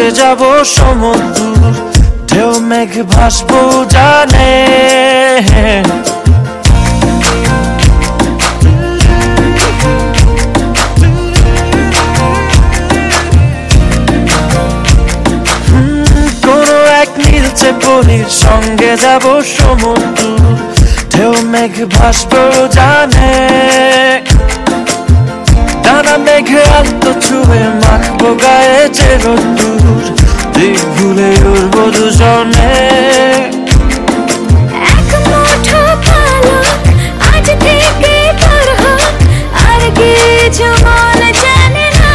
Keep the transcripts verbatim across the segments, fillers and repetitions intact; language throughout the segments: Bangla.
ভেসে যাব সমুদ্র ঢেউ মেঘ ভাসবো জানে কোনো এক নীলচে পরীর সঙ্গে যাব সমুদ্র ঢেউ মেঘ ভাসবো জানে ডানা মেঘে আলতো ছুঁয়ে মাখবো গায়ে যে রোদ্দুর দিক ভুলে উড়বো দুজনে এক মুঠো পালক আজ থেকে তোর হোক আর কিছু মন জানে না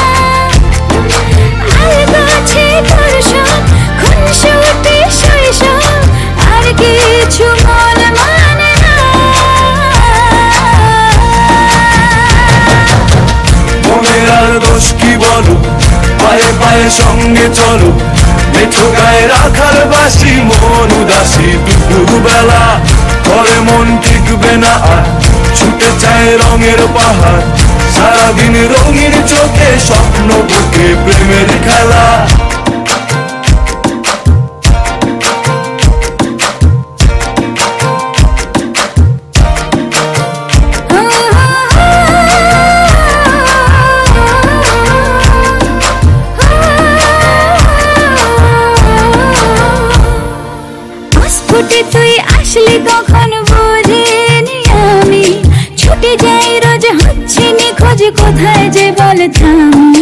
আর গাছে তোর সব খুনসুটি শৈশব আর কিছু মন মানে না মনের আর দোষ কি বলো পায়ে পায়ে সঙ্গে চলো মেঠো গায়ে রাখার বাসি মন উদাসী দুপুর বেলা ঘরে মন টিকবে না আর ছুটে চায় রঙের পাহাড় সারাদিন রঙিন চোখে স্বপ্ন বুকে প্রেমের খেলা তুই আসলি কখন বুঝিনি আমি ছুটে যাই রোজ হচ্ছে নিখোঁজ কোথায় যে বল থামি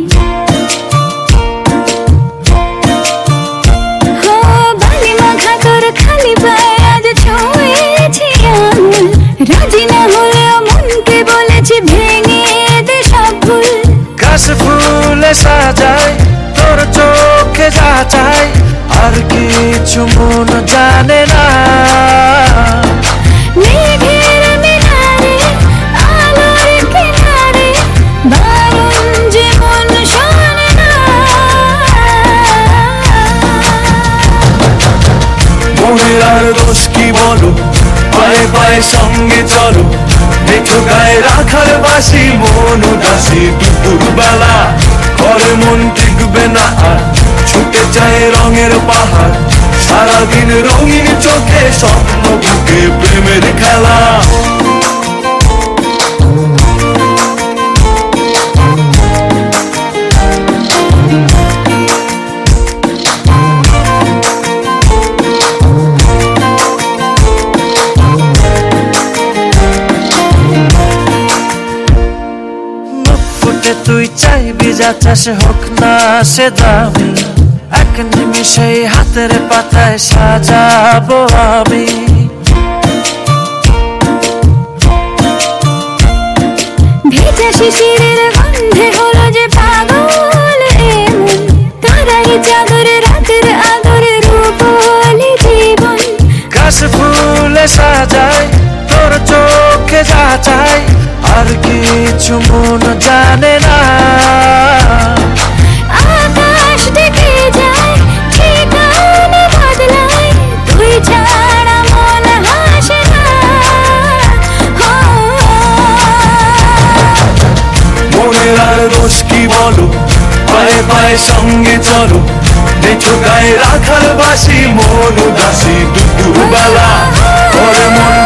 হো বালি মাখা তোর খালি পায়ে আজ ছুঁয়েছি আঙুল রাজি না হলেও মনকে বলেছি ভেঙে দে সব ভুল কাশ ফুলে সাজায় তোর চোখে যা চাই আর কিছু মন জানে না মেঘের মিনারে আলোর কিনারে বারণ যে মন শোনে না মনের আর দোষ কি বলো পায়ে পায়ে সঙ্গে চলো মেঠো গায়ে রাখার বাসি মন উদাসী দুপুর বেলা ঘরে মন টিকবে না আর ছুটে চায় রঙের পাহাড় সারাদিন রঙিন চোখে স্বপ্ন বুকে প্রেমের খেলা তুই চাইবি যা চাষ হোক না সে দামি এক নিমিষে হাতের পাতায় সাজাবো আমি ভেজা শিশিরের গন্ধে হলো যে পাগল এমন তারাই চাদরে রাতের আদরে রূপলি জীবন কাশ ফুলে সাজায় তোর চোখে যা চাই আর কিছু মন জানে না আকাশ ডেকে যায় ঠিকানা বদলায় তুই ছাড়া মন হাসে না মনের আর দোষ কি বলো পায়ে পায়ে সঙ্গে চলো মেঠো গায়ে রাখার বাসি মন উদাসী দুপুর বেলা ঘরে মন